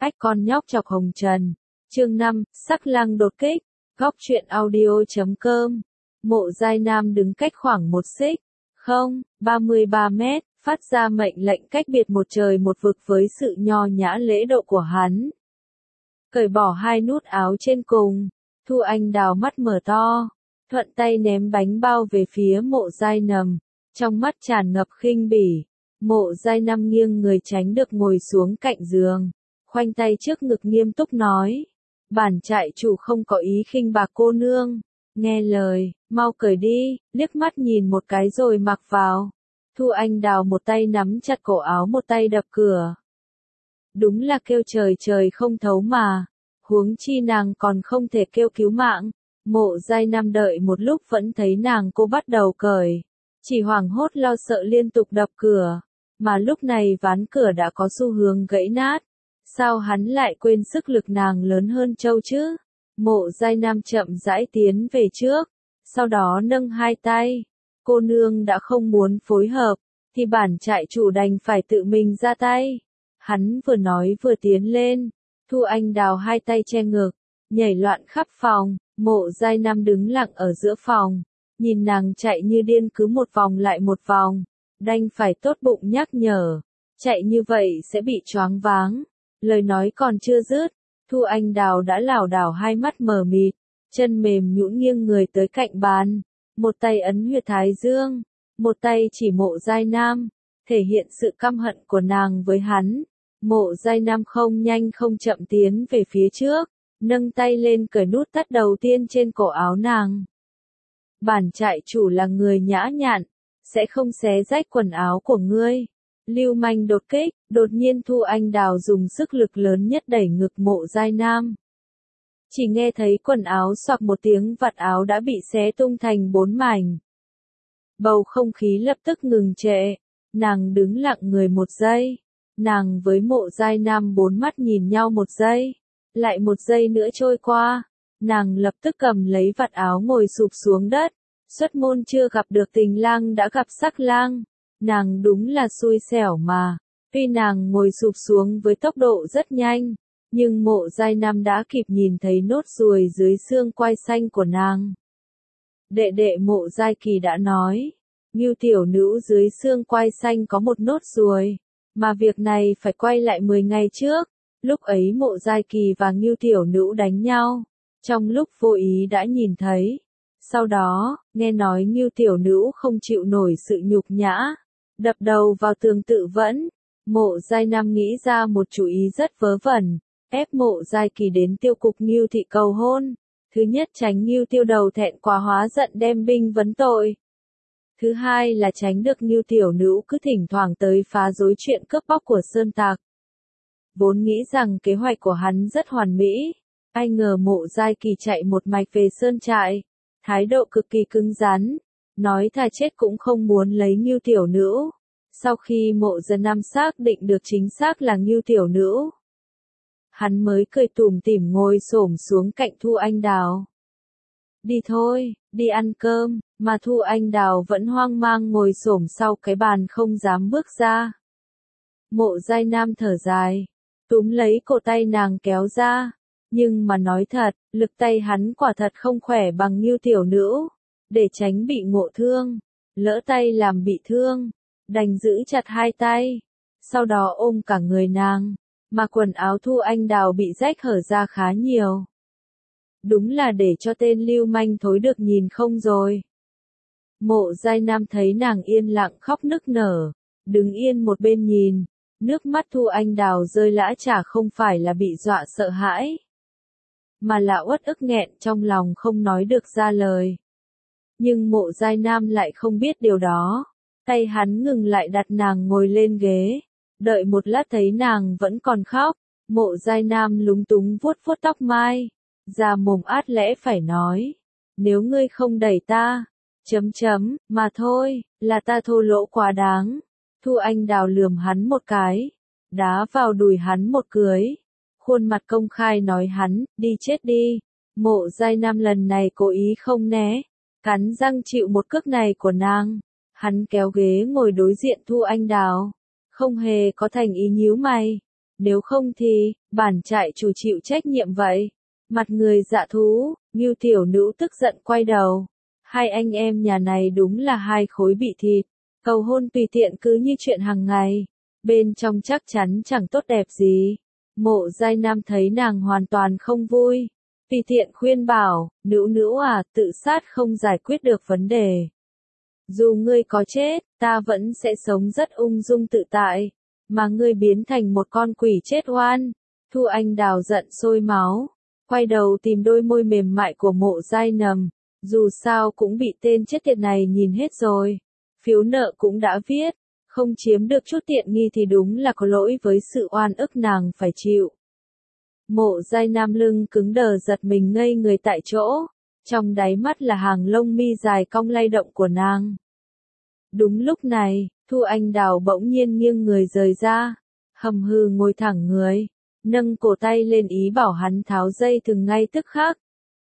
Ách con nhóc chọc hồng trần. Chương 5, sắc lang đột kích. Góc truyện audio.com. Mộ Giai Nam đứng cách khoảng 33 mét, phát ra mệnh lệnh cách biệt một trời một vực với sự nho nhã lễ độ của hắn. Cởi bỏ hai nút áo trên cùng, Thu Anh Đào mắt mở to, thuận tay ném bánh bao về phía Mộ Giai Nằm, trong mắt tràn ngập khinh bỉ. Mộ Giai Nam nghiêng người tránh được ngồi xuống cạnh giường, khoanh tay trước ngực nghiêm túc nói: bản trại chủ không có ý khinh bạc cô nương, nghe lời, mau cởi đi, liếc mắt nhìn một cái rồi mặc vào. Thu Anh Đào một tay nắm chặt cổ áo một tay đập cửa. Đúng là kêu trời trời không thấu mà, huống chi nàng còn không thể kêu cứu mạng. Mộ Giai Nam đợi một lúc vẫn thấy nàng cô bắt đầu cởi, chỉ hoảng hốt lo sợ liên tục đập cửa, mà lúc này ván cửa đã có xu hướng gãy nát. Sao hắn lại quên sức lực nàng lớn hơn châu chứ? Mộ Giai Nam chậm rãi tiến về trước, sau đó nâng hai tay. Cô nương đã không muốn phối hợp, thì bản trại chủ đành phải tự mình ra tay. Hắn vừa nói vừa tiến lên, Thu Anh Đào hai tay che ngực, nhảy loạn khắp phòng. Mộ Giai Nam đứng lặng ở giữa phòng, nhìn nàng chạy như điên cứ một vòng lại một vòng, đành phải tốt bụng nhắc nhở, chạy như vậy sẽ bị choáng váng. Lời nói còn chưa dứt, Thu Anh Đào đã lảo đảo hai mắt mờ mịt, chân mềm nhũn nghiêng người tới cạnh bàn, một tay ấn huyệt thái dương, một tay chỉ Mộ Giai Nam, thể hiện sự căm hận của nàng với hắn. Mộ Giai Nam không nhanh không chậm tiến về phía trước, nâng tay lên cởi nút thắt đầu tiên trên cổ áo nàng. Bản trại chủ là người nhã nhặn, sẽ không xé rách quần áo của ngươi. Lưu manh đột kích, đột nhiên Thu Anh Đào dùng sức lực lớn nhất đẩy ngực Mộ Giai Nam. Chỉ nghe thấy quần áo xoạc một tiếng, vạt áo đã bị xé tung thành 4 mảnh. Bầu không khí lập tức ngừng trệ, nàng đứng lặng người một giây. Nàng với Mộ Giai Nam bốn mắt nhìn nhau một giây, lại một giây nữa trôi qua, nàng lập tức cầm lấy vạt áo ngồi sụp xuống đất. Xuất môn chưa gặp được tình lang đã gặp sắc lang. Nàng đúng là xui xẻo mà, tuy nàng ngồi sụp xuống với tốc độ rất nhanh, nhưng Mộ Giai Nam đã kịp nhìn thấy nốt ruồi dưới xương quai xanh của nàng. Đệ đệ Mộ Giai Kỳ đã nói, Ngưu tiểu nữ dưới xương quai xanh có một nốt ruồi, mà việc này phải quay lại 10 ngày trước, lúc ấy Mộ Giai Kỳ và Ngưu tiểu nữ đánh nhau, trong lúc vô ý đã nhìn thấy. Sau đó, nghe nói Ngưu tiểu nữ không chịu nổi sự nhục nhã, đập đầu vào tường tự vẫn. Mộ Giai Nam nghĩ ra một chủ ý rất vớ vẩn, ép Mộ Giai Kỳ đến tiêu cục Ngưu thị cầu hôn. Thứ nhất tránh Ngưu tiêu đầu thẹn quá hóa giận đem binh vấn tội. Thứ hai là tránh được Ngưu tiểu nữ cứ thỉnh thoảng tới phá rối chuyện cướp bóc của Sơn Tạc. Vốn nghĩ rằng kế hoạch của hắn rất hoàn mỹ, ai ngờ Mộ Giai Kỳ chạy một mạch về Sơn trại, thái độ cực kỳ cứng rắn, nói thà chết cũng không muốn lấy Ngưu tiểu nữ. Sau khi Mộ Giai Nam xác định được chính xác là Ngưu tiểu nữ, hắn mới cười tủm tỉm ngồi xổm xuống cạnh Thu Anh Đào. Đi thôi, đi ăn cơm, mà Thu Anh Đào vẫn hoang mang ngồi xổm sau cái bàn không dám bước ra. Mộ Giai Nam thở dài, túm lấy cổ tay nàng kéo ra, nhưng mà nói thật, lực tay hắn quả thật không khỏe bằng Ngưu tiểu nữ. Để tránh bị ngộ thương, lỡ tay làm bị thương, đành giữ chặt hai tay, sau đó ôm cả người nàng, mà quần áo Thu Anh Đào bị rách hở ra khá nhiều. Đúng là để cho tên lưu manh thối được nhìn không rồi. Mộ Giai Nam thấy nàng yên lặng khóc nức nở, đứng yên một bên nhìn, nước mắt Thu Anh Đào rơi lã chả không phải là bị dọa sợ hãi, mà là uất ức nghẹn trong lòng không nói được ra lời. Nhưng Mộ Giai Nam lại không biết điều đó. Tay hắn ngừng lại đặt nàng ngồi lên ghế. Đợi một lát thấy nàng vẫn còn khóc, Mộ Giai Nam lúng túng vuốt vuốt tóc mai, ra mồm át lẽ phải nói, nếu ngươi không đẩy ta, mà thôi, là ta thô lỗ quá đáng. Thu Anh Đào lườm hắn một cái, đá vào đùi hắn một cưới, khuôn mặt công khai nói hắn, đi chết đi. Mộ Giai Nam lần này cố ý không né, cắn răng chịu một cước này của nàng. Hắn kéo ghế ngồi đối diện Thu Anh Đào, không hề có thành ý nhíu mày. nếu không thì, bản trại chủ chịu trách nhiệm vậy. Mặt người dạ thú, Ngưu tiểu nữ tức giận quay đầu. Hai anh em nhà này đúng là hai khối bị thịt. Cầu hôn tùy tiện cứ như chuyện hàng ngày. Bên trong chắc chắn chẳng tốt đẹp gì. Mộ Giai Nam thấy nàng hoàn toàn không vui. Tùy tiện khuyên bảo, nữ nữ à, tự sát không giải quyết được vấn đề. Dù ngươi có chết, ta vẫn sẽ sống rất ung dung tự tại. Mà ngươi biến thành một con quỷ chết oan. Thu Anh Đào giận sôi máu. Quay đầu tìm đôi môi mềm mại của Mộ Giai Nầm. Dù sao cũng bị tên chết tiệt này nhìn hết rồi. Phiếu nợ cũng đã viết. Không chiếm được chút tiện nghi thì đúng là có lỗi với sự oan ức nàng phải chịu. Mộ Giai Nam lưng cứng đờ giật mình ngây người tại chỗ. Trong đáy mắt là hàng lông mi dài cong lay động của nàng. Đúng lúc này, Thu Anh Đào bỗng nhiên nghiêng người rời ra. Hầm hừ ngồi thẳng người. Nâng cổ tay lên ý bảo hắn tháo dây thừng ngay tức khắc.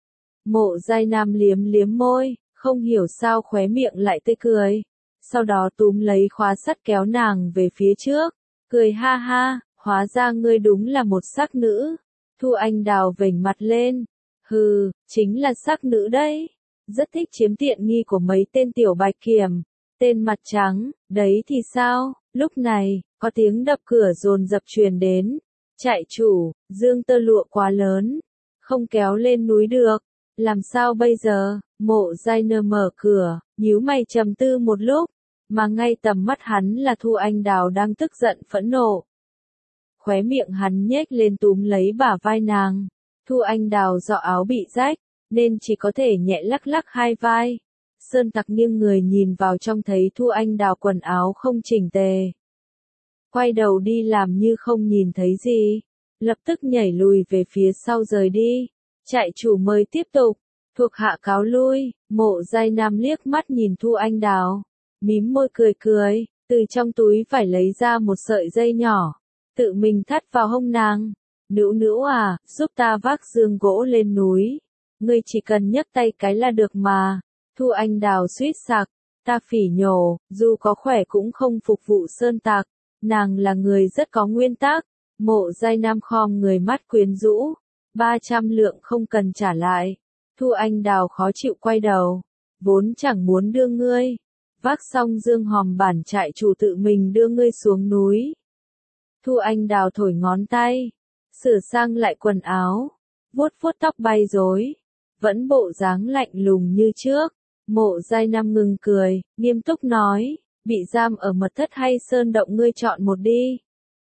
Mộ Giai Nam liếm liếm môi, không hiểu sao khóe miệng lại tươi cười. Sau đó túm lấy khóa sắt kéo nàng về phía trước. Cười ha ha, hóa ra ngươi đúng là một sắc nữ. Thu Anh Đào vểnh mặt lên. Hừ, chính là sắc nữ đấy. Rất thích chiếm tiện nghi của mấy tên tiểu bạch kiểm. Tên mặt trắng, đấy thì sao? Lúc này, có tiếng đập cửa dồn dập truyền đến. Trại chủ, dương tơ lụa quá lớn. Không kéo lên núi được. Làm sao bây giờ? Mộ Giai Nơ mở cửa, nhíu mày trầm tư một lúc. Mà ngay tầm mắt hắn là Thu Anh Đào đang tức giận phẫn nộ. Khóe miệng hắn nhếch lên túm lấy bả vai nàng. Thu Anh Đào do áo bị rách, nên chỉ có thể nhẹ lắc lắc hai vai. Sơn Tặc nghiêng người nhìn vào trong thấy Thu Anh Đào quần áo không chỉnh tề. Quay đầu đi làm như không nhìn thấy gì. Lập tức nhảy lùi về phía sau rời đi. Trại chủ mời tiếp tục. Thuộc hạ cáo lui. Mộ Giai Nam liếc mắt nhìn Thu Anh Đào. Mím môi cười cười. Từ trong túi phải lấy ra một sợi dây nhỏ. Tự mình thắt vào hông nàng. Nữ nữ à, giúp ta vác giường gỗ lên núi. Ngươi chỉ cần nhấc tay cái là được mà. Thu Anh Đào suýt sặc. Ta phỉ nhổ, dù có khỏe cũng không phục vụ Sơn Tặc. Nàng là người rất có nguyên tắc. Mộ Giai Nam khom người mắt quyến rũ. 300 lượng không cần trả lại. Thu Anh Đào khó chịu quay đầu. Vốn chẳng muốn đưa ngươi. Vác xong dương hòm bản trại chủ tự mình đưa ngươi xuống núi. Thu Anh Đào thổi ngón tay. Sửa sang lại quần áo. Vuốt vuốt tóc bay rối. Vẫn bộ dáng lạnh lùng như trước. Mộ Giai Nam ngừng cười, nghiêm túc nói. Bị giam ở mật thất hay sơn động ngươi chọn một đi.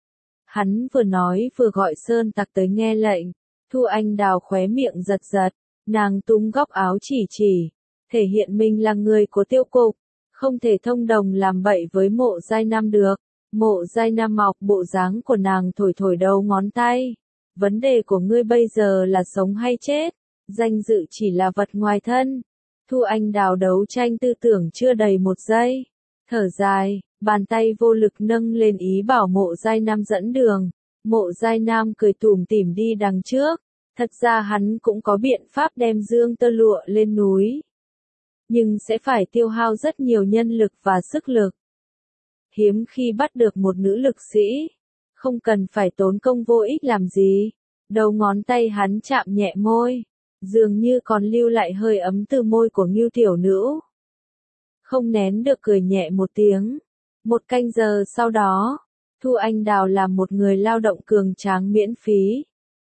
Hắn vừa nói vừa gọi Sơn Tặc tới nghe lệnh. Thu Anh Đào khóe miệng giật giật. Nàng tung góc áo chỉ. Thể hiện mình là người của tiêu cục. Không thể thông đồng làm bậy với Mộ Giai Nam được. Mộ Giai Nam mọc bộ dáng của nàng thổi thổi đầu ngón tay. Vấn đề của ngươi bây giờ là sống hay chết. Danh dự chỉ là vật ngoài thân. Thu Anh Đào đấu tranh tư tưởng chưa đầy một giây. Thở dài, bàn tay vô lực nâng lên ý bảo Mộ Giai Nam dẫn đường. Mộ Giai Nam cười tủm tỉm đi đằng trước. Thật ra hắn cũng có biện pháp đem dương tơ lụa lên núi. Nhưng sẽ phải tiêu hao rất nhiều nhân lực và sức lực. Hiếm khi bắt được một nữ lực sĩ. Không cần phải tốn công vô ích làm gì. Đầu ngón tay hắn chạm nhẹ môi. Dường như còn lưu lại hơi ấm từ môi của Ngưu tiểu nữ. Không nén được cười nhẹ một tiếng. Một canh giờ sau đó, Thu Anh Đào là một người lao động cường tráng miễn phí.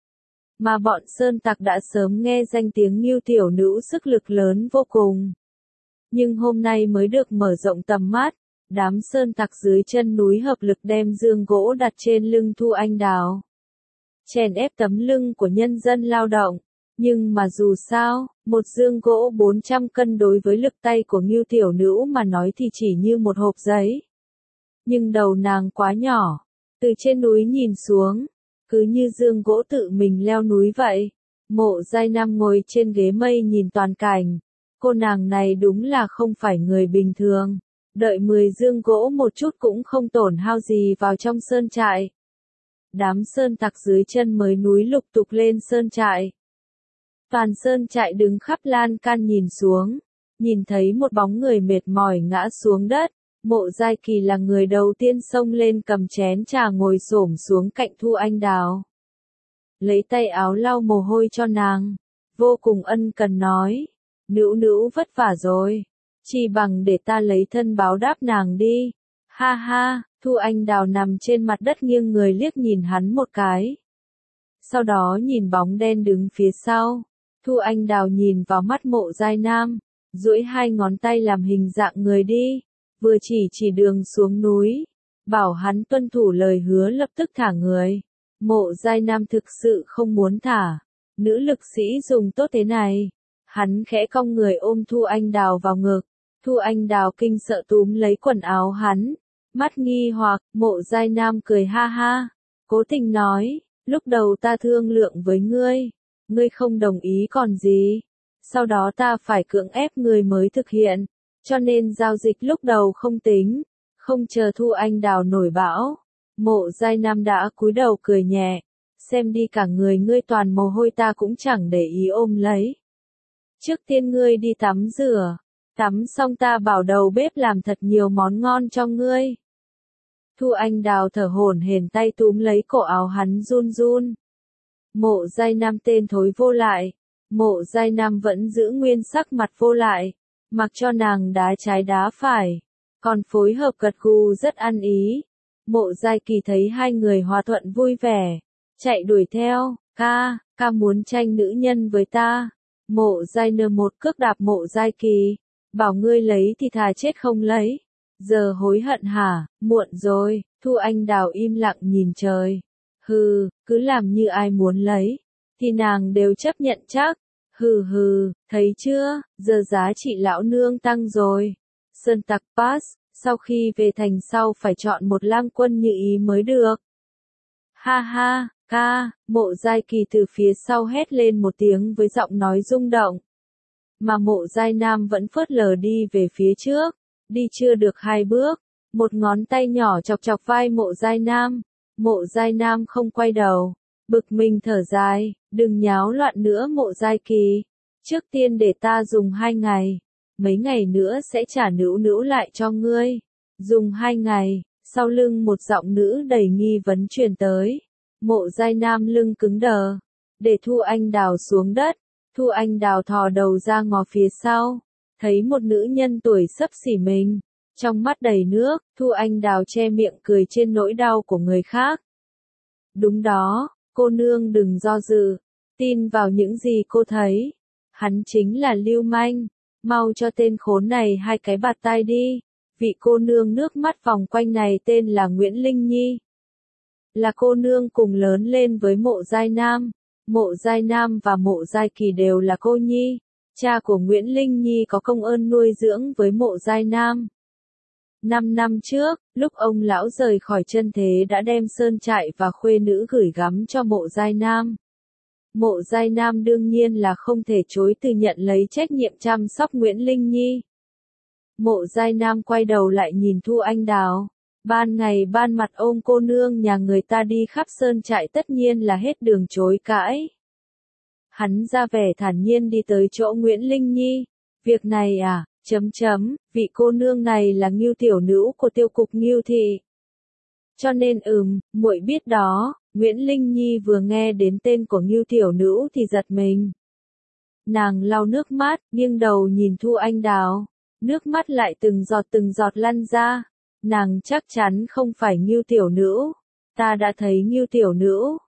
Mà bọn Sơn Tặc đã sớm nghe danh tiếng Ngưu tiểu nữ sức lực lớn vô cùng. Nhưng hôm nay mới được mở rộng tầm mắt, đám Sơn Tặc dưới chân núi hợp lực đem giường gỗ đặt trên lưng Thu Anh Đào. Chèn ép tấm lưng của nhân dân lao động. Nhưng mà dù sao, một giường gỗ 400 cân đối với lực tay của Ngưu tiểu nữ mà nói thì chỉ như một hộp giấy. Nhưng đầu nàng quá nhỏ, từ trên núi nhìn xuống, cứ như giường gỗ tự mình leo núi vậy. Mộ Giai Nam ngồi trên ghế mây nhìn toàn cảnh. Cô nàng này đúng là không phải người bình thường. Đợi 10 giường gỗ một chút cũng không tổn hao gì vào trong sơn trại. Đám Sơn Tặc dưới chân mới núi lục tục lên sơn trại. Toàn sơn trại đứng khắp lan can nhìn xuống. Nhìn thấy một bóng người mệt mỏi ngã xuống đất. Mộ Giai Kỳ là người đầu tiên xông lên cầm chén trà ngồi xổm xuống cạnh Thu Anh Đào. Lấy tay áo lau mồ hôi cho nàng, vô cùng ân cần nói, Nữu Nữu vất vả rồi, chỉ bằng để ta lấy thân báo đáp nàng đi. Ha ha, Thu Anh Đào nằm trên mặt đất nghiêng người liếc nhìn hắn một cái. Sau đó nhìn bóng đen đứng phía sau, Thu Anh Đào nhìn vào mắt Mộ Giai Nam, duỗi hai ngón tay làm hình dạng người đi, vừa chỉ đường xuống núi, bảo hắn tuân thủ lời hứa lập tức thả người. Mộ Giai Nam thực sự không muốn thả, nữ lực sĩ dùng tốt thế này. Hắn khẽ cong người ôm Thu Anh Đào vào ngực, Thu Anh Đào kinh sợ túm lấy quần áo hắn, mắt nghi hoặc, Mộ Giai Nam cười ha ha, cố tình nói, lúc đầu ta thương lượng với ngươi không đồng ý còn gì, sau đó ta phải cưỡng ép ngươi mới thực hiện, cho nên giao dịch lúc đầu không tính, không chờ Thu Anh Đào nổi bão. Mộ Giai Nam đã cúi đầu cười nhẹ, xem đi cả người ngươi toàn mồ hôi ta cũng chẳng để ý ôm lấy. Trước tiên ngươi đi tắm rửa, tắm xong ta bảo đầu bếp làm thật nhiều món ngon cho ngươi. Thu Anh Đào thở hổn hển tay túm lấy cổ áo hắn run run. Mộ Giai Nam tên thối vô lại, Mộ Giai Nam vẫn giữ nguyên sắc mặt vô lại, mặc cho nàng đá trái đá phải, còn phối hợp gật gù rất ăn ý. Mộ Giai Kỳ thấy hai người hòa thuận vui vẻ, chạy đuổi theo, ca muốn tranh nữ nhân với ta. Mộ Giai Nơ một cước đạp Mộ Giai Kỳ, bảo ngươi lấy thì thà chết không lấy. Giờ hối hận hả, muộn rồi. Thu Anh Đào im lặng nhìn trời. Hừ, cứ làm như ai muốn lấy, thì nàng đều chấp nhận chắc. Hừ, thấy chưa, giờ giá trị lão nương tăng rồi. Sơn Tặc Pass, sau khi về thành sau phải chọn một lang quân như ý mới được. Ha ha, ca, Mộ Giai Kỳ từ phía sau hét lên một tiếng với giọng nói rung động. Mà Mộ Giai Nam vẫn phớt lờ đi về phía trước, đi chưa được 2 bước, một ngón tay nhỏ chọc chọc vai Mộ Giai Nam. Mộ Giai Nam không quay đầu, bực mình thở dài, đừng nháo loạn nữa Mộ Giai Kỳ, trước tiên để ta dùng 2 ngày, mấy ngày nữa sẽ trả Nữu Nữu lại cho ngươi. Dùng 2 ngày, sau lưng một giọng nữ đầy nghi vấn truyền tới. Mộ Giai Nam lưng cứng đờ, để Thu Anh Đào xuống đất. Thu Anh Đào thò đầu ra ngó phía sau, thấy một nữ nhân tuổi xấp xỉ mình, trong mắt đầy nước. Thu Anh Đào che miệng cười trên nỗi đau của người khác. Đúng đó, cô nương đừng do dự, tin vào những gì cô thấy. Hắn chính là lưu manh, mau cho tên khốn này 2 cái bạt tai đi. Vị cô nương nước mắt vòng quanh này tên là Nguyễn Linh Nhi, là cô nương cùng lớn lên với Mộ Giai Nam. Mộ Giai Nam và Mộ Giai Kỳ đều là cô nhi. Cha của Nguyễn Linh Nhi có công ơn nuôi dưỡng với Mộ Giai Nam. 5 năm trước, lúc ông lão rời khỏi chân thế đã đem sơn trại và khuê nữ gửi gắm cho Mộ Giai Nam. Mộ Giai Nam đương nhiên là không thể chối từ nhận lấy trách nhiệm chăm sóc Nguyễn Linh Nhi. Mộ Giai Nam quay đầu lại nhìn Thu Anh Đào. Ban ngày ban mặt ôm cô nương nhà người ta đi khắp sơn trại tất nhiên là hết đường chối cãi. Hắn ra vẻ thản nhiên đi tới chỗ Nguyễn Linh Nhi. Việc này à, vị cô nương này là Ngưu tiểu nữ của tiêu cục Ngưu thị. Cho nên muội biết đó. Nguyễn Linh Nhi vừa nghe đến tên của Ngưu tiểu nữ thì giật mình. Nàng lau nước mắt, nghiêng đầu nhìn Thu Anh Đào. Nước mắt lại từng giọt lăn ra. Nàng chắc chắn không phải Ngưu tiểu nữ. Ta đã thấy Ngưu tiểu nữ.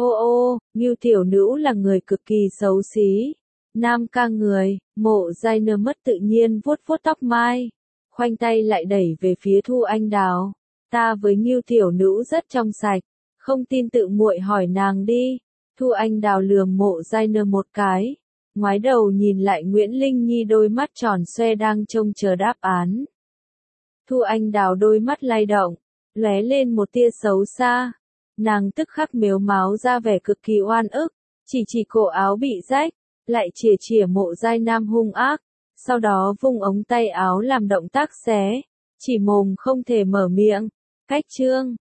Ngưu tiểu nữ là người cực kỳ xấu xí. Nam ca người. Mộ Giai Nơ mất tự nhiên vuốt tóc mai, khoanh tay lại đẩy về phía Thu Anh Đào. Ta với Ngưu tiểu nữ rất trong sạch, không tin tự muội hỏi nàng đi. Thu Anh Đào lườm Mộ Giai Nơ một cái, ngoái đầu nhìn lại Nguyễn Linh Nhi đôi mắt tròn xoe đang trông chờ đáp án. Thu Anh Đào đôi mắt lay động, lóe lên một tia xấu xa. Nàng tức khắc mếu máo ra vẻ cực kỳ oan ức, chỉ cổ áo bị rách, lại chìa Mộ Giai Nam hung ác, sau đó vung ống tay áo làm động tác xé, chỉ mồm không thể mở miệng. Cách chương